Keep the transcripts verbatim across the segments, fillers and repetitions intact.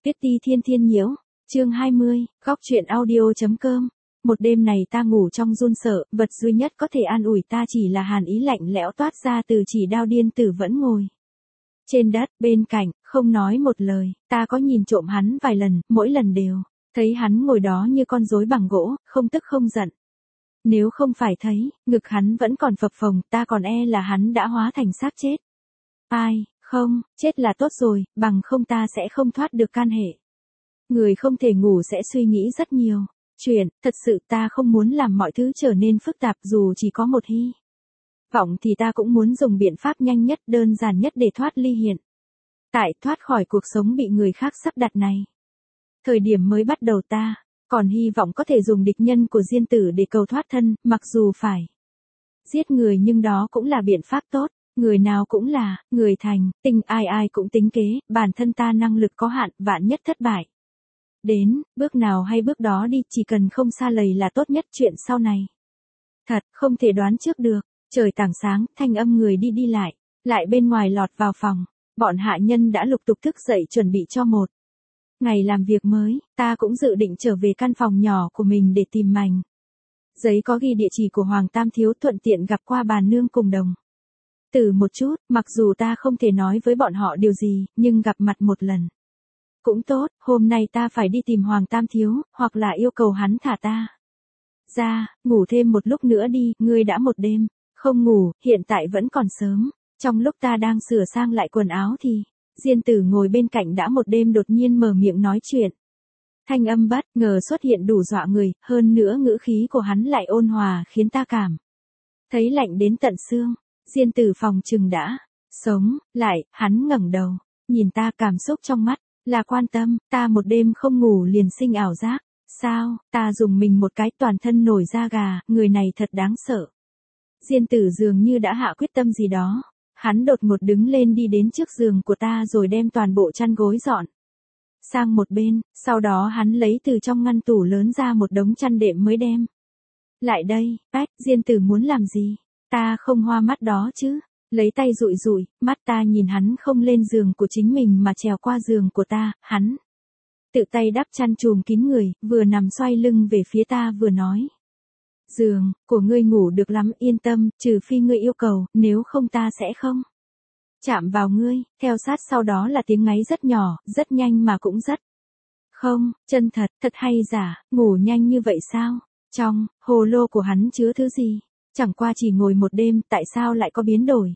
Tuyết ti thiên thiên nhiễu, chương hai mươi, góc truyện audio.com. Một đêm này ta ngủ trong run sợ, vật duy nhất có thể an ủi ta chỉ là hàn ý lạnh lẽo toát ra từ chỉ đao điên tử vẫn ngồi trên đất, bên cạnh, không nói một lời. Ta có nhìn trộm hắn vài lần, mỗi lần đều thấy hắn ngồi đó như con rối bằng gỗ, không tức không giận. Nếu không phải thấy, ngực hắn vẫn còn phập phồng, ta còn e là hắn đã hóa thành xác chết. Ai, không, chết là tốt rồi, bằng không ta sẽ không thoát được can hệ. Người không thể ngủ sẽ suy nghĩ rất nhiều chuyện, thật sự ta không muốn làm mọi thứ trở nên phức tạp dù chỉ có một hy vọng thì ta cũng muốn dùng biện pháp nhanh nhất, đơn giản nhất để thoát ly hiện tại, thoát khỏi cuộc sống bị người khác sắp đặt này. Thời điểm mới bắt đầu ta còn hy vọng có thể dùng địch nhân của Diên Tử để cầu thoát thân, mặc dù phải giết người nhưng đó cũng là biện pháp tốt. Người nào cũng là người thành tinh, ai ai cũng tính kế, bản thân ta năng lực có hạn, vạn nhất thất bại. Đến, bước nào hay bước đó đi, chỉ cần không sa lầy là tốt nhất, chuyện sau này. Thật, không thể đoán trước được. Trời tảng sáng, thanh âm người đi đi lại, lại bên ngoài lọt vào phòng. Bọn hạ nhân đã lục tục thức dậy chuẩn bị cho một ngày làm việc mới. Ta cũng dự định trở về căn phòng nhỏ của mình để tìm mảnh giấy có ghi địa chỉ của Hoàng Tam Thiếu, thuận tiện gặp qua bà nương cùng đồng từ một chút. Mặc dù ta không thể nói với bọn họ điều gì, nhưng gặp mặt một lần cũng tốt. Hôm nay ta phải đi tìm Hoàng Tam Thiếu, hoặc là yêu cầu hắn thả ta ra, ngủ thêm một lúc nữa đi. Ngươi đã một đêm không ngủ, hiện tại vẫn còn sớm. Trong lúc ta đang sửa sang lại quần áo thì Diên Tử ngồi bên cạnh đã một đêm đột nhiên mở miệng nói chuyện. Thanh âm bất ngờ xuất hiện đủ dọa người, hơn nữa ngữ khí của hắn lại ôn hòa khiến ta cảm thấy lạnh đến tận xương. Diên Tử phòng trừng đã sống lại, hắn ngẩng đầu nhìn ta, cảm xúc trong mắt là quan tâm. Ta một đêm không ngủ liền sinh ảo giác. Sao? Ta dùng mình một cái, toàn thân nổi da gà, người này thật đáng sợ. Diên Tử dường như đã hạ quyết tâm gì đó. Hắn đột ngột đứng lên đi đến trước giường của ta rồi đem toàn bộ chăn gối dọn sang một bên, sau đó hắn lấy từ trong ngăn tủ lớn ra một đống chăn đệm mới đem lại đây. Ách, Diên Tử muốn làm gì? Ta không hoa mắt đó chứ. Lấy tay dụi dụi mắt ta, nhìn hắn không lên giường của chính mình mà trèo qua giường của ta. Hắn tự tay đắp chăn trùm kín người, vừa nằm xoay lưng về phía ta vừa nói. Giường của ngươi ngủ được lắm, yên tâm, trừ phi ngươi yêu cầu, nếu không ta sẽ không chạm vào ngươi. Theo sát sau đó là tiếng ngáy rất nhỏ, rất nhanh mà cũng rất không chân thật. Thật hay giả, ngủ nhanh như vậy sao? Trong hồ lô của hắn chứa thứ gì? Chẳng qua chỉ ngồi một đêm, tại sao lại có biến đổi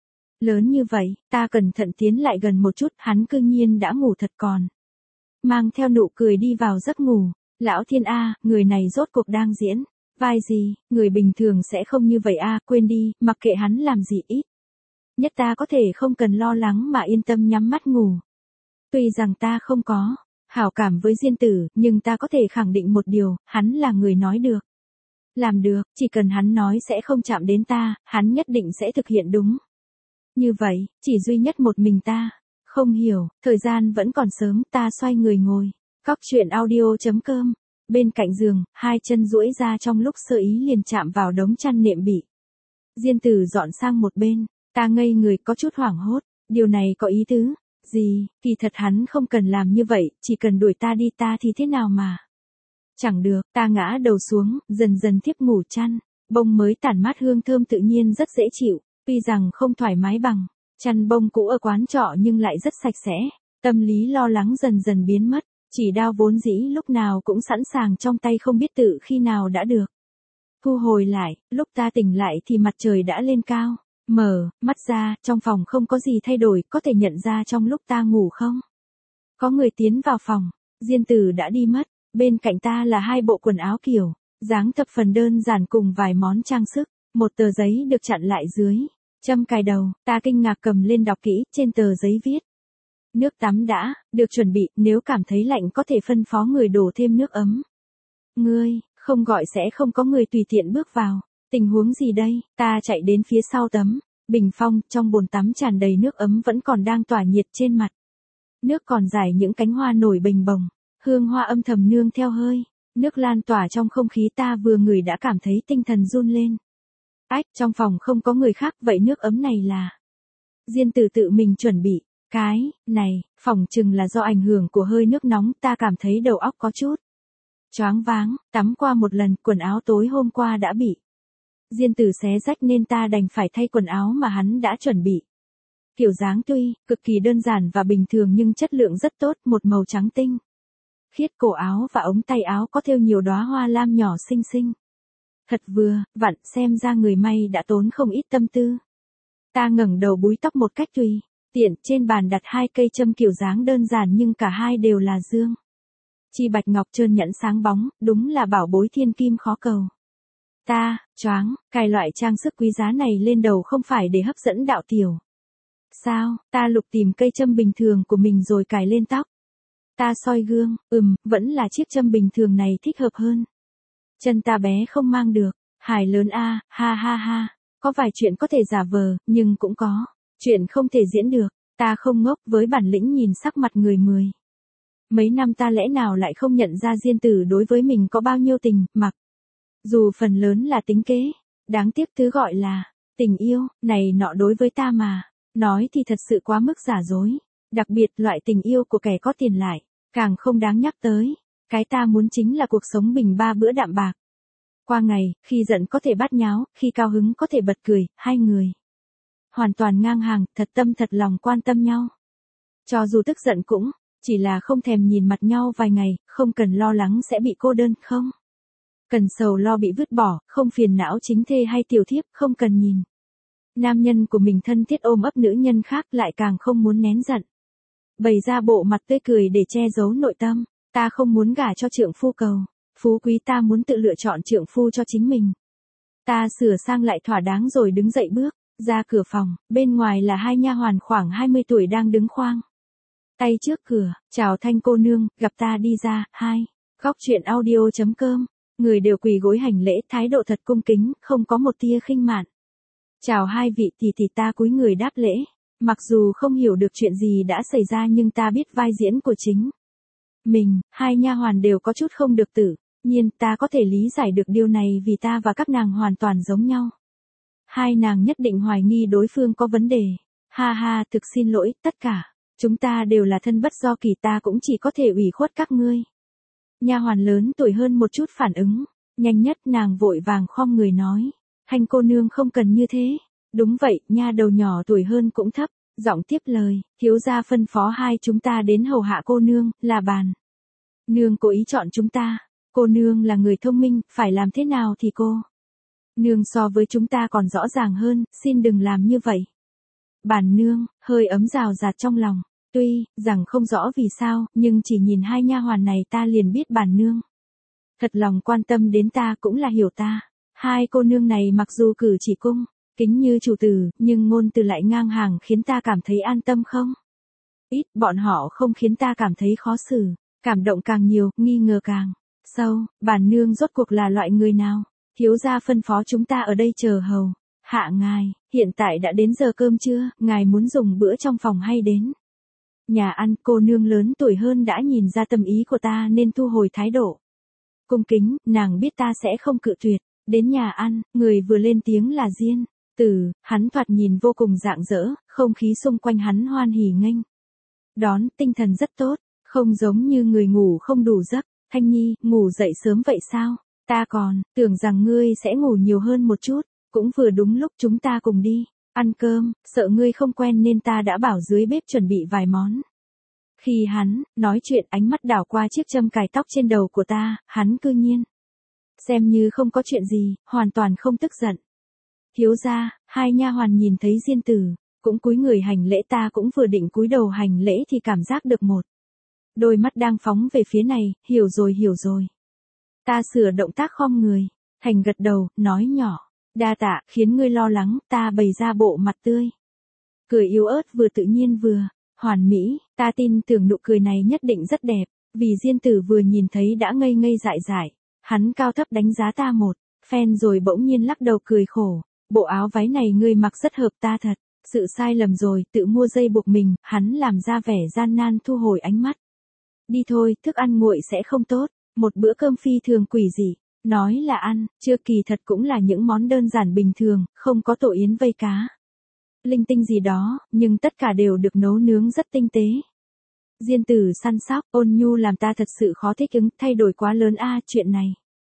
lớn như vậy? Ta cẩn thận tiến lại gần một chút, hắn cư nhiên đã ngủ thật, còn mang theo nụ cười đi vào giấc ngủ. Lão thiên a, người này rốt cuộc đang diễn vai gì? Người bình thường sẽ không như vậy a, quên đi, mặc kệ hắn làm gì, ít nhất ta có thể không cần lo lắng mà yên tâm nhắm mắt ngủ. Tuy rằng ta không có hảo cảm với Diên Tử, nhưng ta có thể khẳng định một điều, hắn là người nói được làm được. Chỉ cần hắn nói sẽ không chạm đến ta, hắn nhất định sẽ thực hiện đúng như vậy. Chỉ duy nhất một mình ta không hiểu. Thời gian vẫn còn sớm, ta xoay người ngồi góc truyện audio.com bên cạnh giường, hai chân duỗi ra, trong lúc sơ ý liền chạm vào đống chăn nệm bị Diên Tử dọn sang một bên. Ta ngây người, có chút hoảng hốt. Điều này có ý tứ gì? Kỳ thật hắn không cần làm như vậy, chỉ cần đuổi ta đi, ta thì thế nào mà chẳng được. Ta ngã đầu xuống, dần dần thiếp ngủ. Chăn bông mới tản mát hương thơm tự nhiên rất dễ chịu, tuy rằng không thoải mái bằng chăn bông cũ ở quán trọ nhưng lại rất sạch sẽ. Tâm lý lo lắng dần dần biến mất. Chỉ đao vốn dĩ lúc nào cũng sẵn sàng trong tay, không biết tự khi nào đã được thu hồi lại. Lúc ta tỉnh lại thì mặt trời đã lên cao. Mở mắt ra, trong phòng không có gì thay đổi. Có thể nhận ra trong lúc ta ngủ không có người tiến vào phòng. Diên Tử đã đi mất. Bên cạnh ta là hai bộ quần áo kiểu dáng thập phần đơn giản cùng vài món trang sức. Một tờ giấy được chặn lại dưới châm cài đầu. Ta kinh ngạc cầm lên đọc kỹ. Trên tờ giấy viết: nước tắm đã được chuẩn bị, nếu cảm thấy lạnh có thể phân phó người đổ thêm nước ấm. Ngươi không gọi sẽ không có người tùy tiện bước vào. Tình huống gì đây? Ta chạy đến phía sau tấm bình phong, trong bồn tắm tràn đầy nước ấm vẫn còn đang tỏa nhiệt trên mặt. Nước còn rải những cánh hoa nổi bềnh bồng, hương hoa âm thầm nương theo hơi nước lan tỏa trong không khí. Ta vừa ngửi đã cảm thấy tinh thần run lên. Ách, trong phòng không có người khác, vậy nước ấm này là Diên Tử tự mình chuẩn bị. Cái, này, phỏng chừng là do ảnh hưởng của hơi nước nóng, ta cảm thấy đầu óc có chút choáng váng, tắm qua một lần, quần áo tối hôm qua đã bị Diên Tử xé rách nên ta đành phải thay quần áo mà hắn đã chuẩn bị. Kiểu dáng tuy cực kỳ đơn giản và bình thường nhưng chất lượng rất tốt, một màu trắng tinh khiết, cổ áo và ống tay áo có thêu nhiều đóa hoa lam nhỏ xinh xinh. Thật vừa vặn, xem ra người may đã tốn không ít tâm tư. Ta ngẩng đầu búi tóc một cách tùy tiện, trên bàn đặt hai cây châm kiểu dáng đơn giản nhưng cả hai đều là dương chi bạch ngọc trơn nhẵn sáng bóng, đúng là bảo bối thiên kim khó cầu. Ta, choáng, cài loại trang sức quý giá này lên đầu không phải để hấp dẫn đạo tiểu. Sao, ta lục tìm cây châm bình thường của mình rồi cài lên tóc. Ta soi gương, ừm, vẫn là chiếc châm bình thường này thích hợp hơn. Chân ta bé không mang được, hài lớn a, ha ha ha, có vài chuyện có thể giả vờ, nhưng cũng có chuyện không thể diễn được. Ta không ngốc, với bản lĩnh nhìn sắc mặt người mười mấy năm ta lẽ nào lại không nhận ra Diên Tử đối với mình có bao nhiêu tình, mặc dù phần lớn là tính kế, đáng tiếc thứ gọi là tình yêu, này nọ đối với ta mà nói thì thật sự quá mức giả dối, đặc biệt loại tình yêu của kẻ có tiền lại, càng không đáng nhắc tới. Cái ta muốn chính là cuộc sống bình ba bữa đạm bạc. Qua ngày, khi giận có thể bát nháo, khi cao hứng có thể bật cười, hai người hoàn toàn ngang hàng, thật tâm thật lòng quan tâm nhau. Cho dù tức giận cũng chỉ là không thèm nhìn mặt nhau vài ngày, không cần lo lắng sẽ bị cô đơn, không cần sầu lo bị vứt bỏ, không phiền não chính thê hay tiểu thiếp, không cần nhìn nam nhân của mình thân thiết ôm ấp nữ nhân khác, lại càng không muốn nén giận bày ra bộ mặt tươi cười để che giấu nội tâm. Ta không muốn gả cho trượng phu cầu phú quý, ta muốn tự lựa chọn trượng phu cho chính mình. Ta sửa sang lại thỏa đáng rồi đứng dậy bước ra cửa phòng, bên ngoài là hai nha hoàn khoảng hai mươi tuổi đang đứng khoang tay trước cửa. Chào Thanh cô nương, gặp ta đi ra. Hai, góc truyện audio chấm com. Người đều quỳ gối hành lễ, thái độ thật cung kính, không có một tia khinh mạn. Chào hai vị tỷ tỷ, ta cúi người đáp lễ. Mặc dù không hiểu được chuyện gì đã xảy ra nhưng ta biết vai diễn của chính mình. Hai nha hoàn đều có chút không được tự nhiên, ta có thể lý giải được điều này vì ta và các nàng hoàn toàn giống nhau. Hai nàng nhất định hoài nghi đối phương có vấn đề. Ha ha, thực xin lỗi, tất cả chúng ta đều là thân bất do kỳ, ta cũng chỉ có thể ủy khuất các ngươi. Nha hoàn lớn tuổi hơn một chút phản ứng nhanh nhất, nàng vội vàng khom người nói, Thanh cô nương không cần như thế. Đúng vậy, nha đầu nhỏ tuổi hơn cũng thấp giọng tiếp lời, thiếu gia phân phó hai chúng ta đến hầu hạ cô nương, là bàn nương cố ý chọn chúng ta. Cô nương là người thông minh, phải làm thế nào thì cô nương so với chúng ta còn rõ ràng hơn, xin đừng làm như vậy. Bản nương hơi ấm rào rạt trong lòng, tuy rằng không rõ vì sao, nhưng chỉ nhìn hai nha hoàn này ta liền biết bản nương thật lòng quan tâm đến ta, cũng là hiểu ta. Hai cô nương này mặc dù cử chỉ cung kính như chủ tử, nhưng ngôn từ lại ngang hàng, khiến ta cảm thấy an tâm không ít. Bọn họ không khiến ta cảm thấy khó xử, cảm động càng nhiều, nghi ngờ càng sâu. Bản nương rốt cuộc là loại người nào? Thiếu gia phân phó chúng ta ở đây chờ hầu hạ ngài. Hiện tại đã đến giờ cơm trưa, ngài muốn dùng bữa trong phòng hay đến nhà ăn? Cô nương lớn tuổi hơn đã nhìn ra tâm ý của ta nên thu hồi thái độ cung kính, nàng biết ta sẽ không cự tuyệt. Đến nhà ăn, người vừa lên tiếng là Diên Tử, hắn thoạt nhìn vô cùng rạng rỡ, không khí xung quanh hắn hoan hỉ nghênh đón, tinh thần rất tốt, không giống như người ngủ không đủ giấc. Thanh Nhi, ngủ dậy sớm vậy sao? Ta còn tưởng rằng ngươi sẽ ngủ nhiều hơn một chút, cũng vừa đúng lúc chúng ta cùng đi ăn cơm, sợ ngươi không quen nên ta đã bảo dưới bếp chuẩn bị vài món. Khi hắn nói chuyện, ánh mắt đảo qua chiếc châm cài tóc trên đầu của ta, hắn cư nhiên xem như không có chuyện gì, hoàn toàn không tức giận. Thiếu gia, hai nha hoàn nhìn thấy Diên Tử cũng cúi người hành lễ, ta cũng vừa định cúi đầu hành lễ thì cảm giác được một đôi mắt đang phóng về phía này. Hiểu rồi hiểu rồi. Ta sửa động tác khom người thành gật đầu, nói nhỏ, đa tạ, khiến ngươi lo lắng. Ta bày ra bộ mặt tươi cười yếu ớt, vừa tự nhiên vừa hoàn mỹ. Ta tin tưởng nụ cười này nhất định rất đẹp, vì Diên Tử vừa nhìn thấy đã ngây ngây dại dại. Hắn cao thấp đánh giá ta một phen rồi bỗng nhiên lắc đầu cười khổ, bộ áo váy này ngươi mặc rất hợp ta thật. Sự sai lầm rồi, tự mua dây buộc mình. Hắn làm ra vẻ gian nan thu hồi ánh mắt. Đi thôi, thức ăn nguội sẽ không tốt. Một bữa cơm phi thường quỷ dị, nói là ăn, chưa kỳ thật cũng là những món đơn giản bình thường, không có tổ yến vây cá. linh tinh gì đó, nhưng tất cả đều được nấu nướng rất tinh tế. Diên Tử săn sóc, ôn nhu làm ta thật sự khó thích ứng, thay đổi quá lớn a, chuyện này.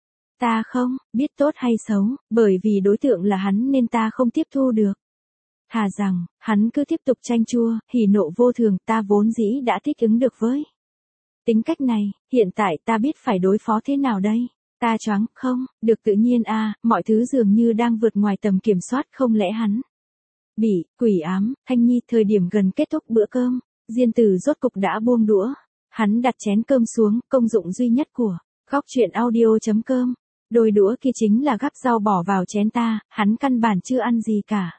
Ta không biết tốt hay xấu, bởi vì đối tượng là hắn nên ta không tiếp thu được. Thà rằng, hắn cứ tiếp tục chanh chua, hỉ nộ vô thường, ta vốn dĩ đã thích ứng được với tính cách này, hiện tại ta biết phải đối phó thế nào đây? Ta choáng, không, được tự nhiên a, mọi thứ dường như đang vượt ngoài tầm kiểm soát, không lẽ hắn bị quỷ ám. Thanh Nhi, thời điểm gần kết thúc bữa cơm, Diên Tử rốt cục đã buông đũa, hắn đặt chén cơm xuống, công dụng duy nhất của góc truyện audio.com. Đôi đũa kia chính là gắp rau bỏ vào chén ta, hắn căn bản chưa ăn gì cả.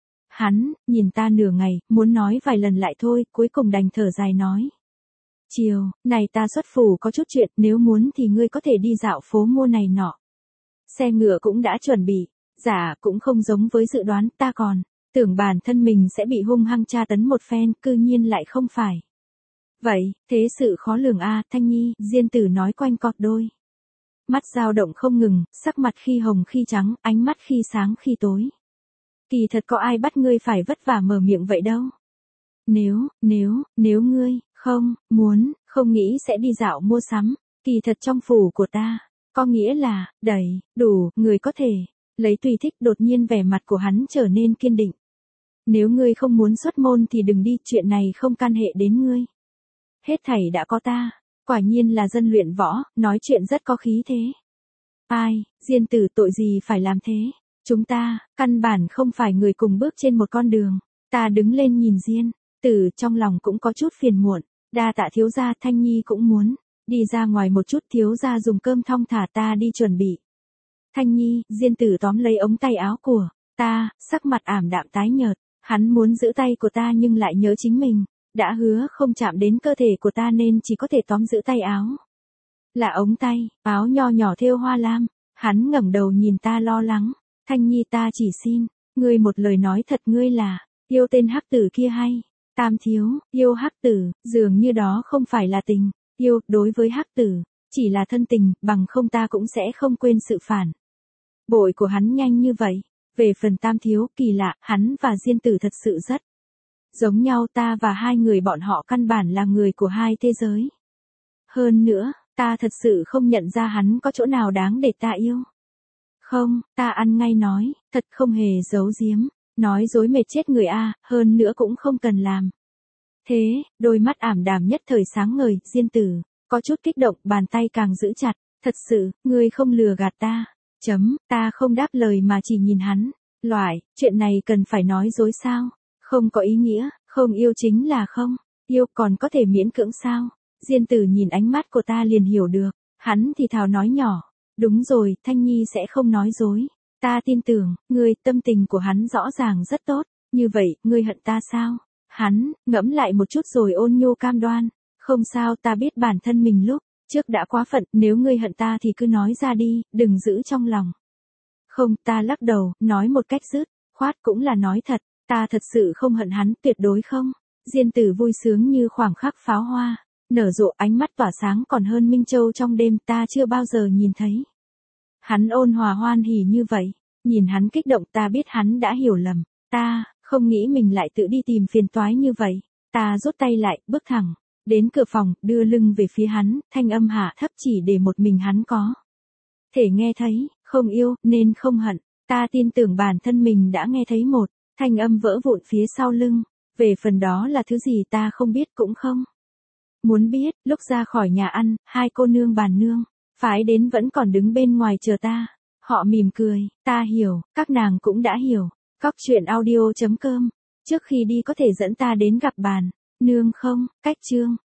Hắn nhìn ta nửa ngày, muốn nói vài lần lại thôi, cuối cùng đành thở dài nói. Chiều, này ta xuất phủ có chút chuyện, nếu muốn thì ngươi có thể đi dạo phố mua này nọ. Xe ngựa cũng đã chuẩn bị, dạ cũng không giống với dự đoán, ta còn tưởng bản thân mình sẽ bị hung hăng tra tấn một phen, cư nhiên lại không phải. Vậy, thế sự khó lường a, Thanh Nhi, Diên Tử nói quanh cọt đôi. Mắt dao động không ngừng, sắc mặt khi hồng khi trắng, ánh mắt khi sáng khi tối. Kỳ thật có ai bắt ngươi phải vất vả mở miệng vậy đâu. Nếu, nếu, nếu ngươi, không, muốn, không nghĩ sẽ đi dạo mua sắm, kỳ thật trong phủ của ta, có nghĩa là, đầy, đủ, người có thể, lấy tùy thích. Đột nhiên vẻ mặt của hắn trở nên kiên định. Nếu ngươi không muốn xuất môn thì đừng đi, chuyện này không can hệ đến ngươi. Hết thảy đã có ta, quả nhiên là dân luyện võ, nói chuyện rất có khí thế. Ai, Diên Tử tội gì phải làm thế? Chúng ta, căn bản không phải người cùng bước trên một con đường. Ta đứng lên nhìn Diên Tử, trong lòng cũng có chút phiền muộn. Đa tạ thiếu gia, Thanh Nhi cũng muốn đi ra ngoài một chút, thiếu gia dùng cơm thong thả, ta đi chuẩn bị. Thanh Nhi, Diên Tử tóm lấy ống tay áo của ta, sắc mặt ảm đạm tái nhợt. Hắn muốn giữ tay của ta nhưng lại nhớ chính mình đã hứa không chạm đến cơ thể của ta nên chỉ có thể tóm giữ tay áo. Là ống tay áo nho nhỏ thêu hoa lam. Hắn ngẩng đầu nhìn ta lo lắng. Thanh Nhi, ta chỉ xin ngươi một lời nói thật, ngươi là yêu tên hắc tử kia hay? Tam thiếu, yêu hắc tử, dường như đó không phải là tình yêu, đối với hắc tử, chỉ là thân tình, bằng không ta cũng sẽ không quên sự phản bội của hắn nhanh như vậy. Về phần Tam thiếu, kỳ lạ, hắn và Diên Tử thật sự rất giống nhau, ta và hai người bọn họ căn bản là người của hai thế giới. Hơn nữa, ta thật sự không nhận ra hắn có chỗ nào đáng để ta yêu. Không, ta ăn ngay nói, thật không hề giấu giếm, nói dối mệt chết người a, hơn nữa cũng không cần làm. Thế, đôi mắt ảm đạm nhất thời sáng ngời, Diên Tử có chút kích động, bàn tay càng giữ chặt, thật sự, ngươi không lừa gạt ta. Chấm, ta không đáp lời mà chỉ nhìn hắn. Loại, chuyện này cần phải nói dối sao? Không có ý nghĩa, không yêu chính là không yêu, còn có thể miễn cưỡng sao? Diên Tử nhìn ánh mắt của ta liền hiểu được, hắn thì thào nói nhỏ. Đúng rồi, Thanh Nhi sẽ không nói dối. Ta tin tưởng, ngươi, tâm tình của hắn rõ ràng rất tốt. Như vậy, ngươi hận ta sao? Hắn, ngẫm lại một chút rồi ôn nhu cam đoan. Không sao, ta biết bản thân mình lúc trước đã quá phận, nếu ngươi hận ta thì cứ nói ra đi, đừng giữ trong lòng. Không, ta lắc đầu, nói một cách dứt khoát, cũng là nói thật, ta thật sự không hận hắn, tuyệt đối không. Diên Tử vui sướng như khoảng khắc pháo hoa, nở rộ, ánh mắt tỏa sáng còn hơn minh châu trong đêm, ta chưa bao giờ nhìn thấy hắn ôn hòa hoan hỉ như vậy. Nhìn hắn kích động, ta biết hắn đã hiểu lầm, ta không nghĩ mình lại tự đi tìm phiền toái như vậy. Ta rút tay lại, bước thẳng đến cửa phòng, đưa lưng về phía hắn, thanh âm hạ thấp chỉ để một mình hắn có thể nghe thấy. Không yêu, nên không hận. Ta tin tưởng bản thân mình đã nghe thấy một thanh âm vỡ vụn phía sau lưng. Về phần đó là thứ gì ta không biết cũng không muốn biết. Lúc ra khỏi nhà ăn, hai cô nương bàn nương phái đến vẫn còn đứng bên ngoài chờ ta. Họ mỉm cười, ta hiểu, các nàng cũng đã hiểu. Góc truyện audio.com, trước khi đi có thể dẫn ta đến gặp bàn nương không? Cách chương